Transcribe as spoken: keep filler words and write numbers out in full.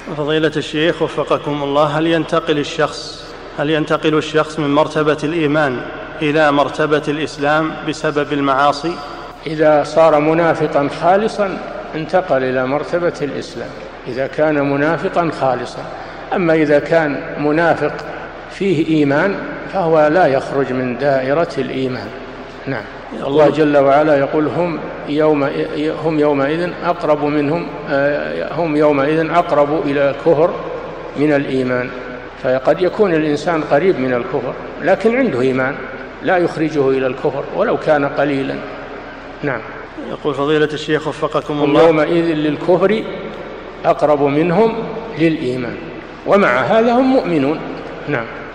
فضيلة الشيخ وفقكم الله، هل ينتقل الشخص هل ينتقل الشخص من مرتبة الإيمان إلى مرتبة الإسلام بسبب المعاصي؟ إذا صار منافقا خالصا انتقل إلى مرتبة الإسلام، إذا كان منافقا خالصا. أما إذا كان منافق فيه إيمان فهو لا يخرج من دائرة الإيمان. نعم. الله جل وعلا يقول هم يوم هم يومئذ أقرب منهم هم يومئذ أقرب إلى الكفر من الإيمان. فقد يكون الإنسان قريب من الكفر لكن عنده إيمان لا يخرجه إلى الكفر ولو كان قليلا. نعم. يقول فضيلة الشيخ وفقكم الله: يومئذ للكفر أقرب منهم للإيمان ومع هذا هم مؤمنون. نعم.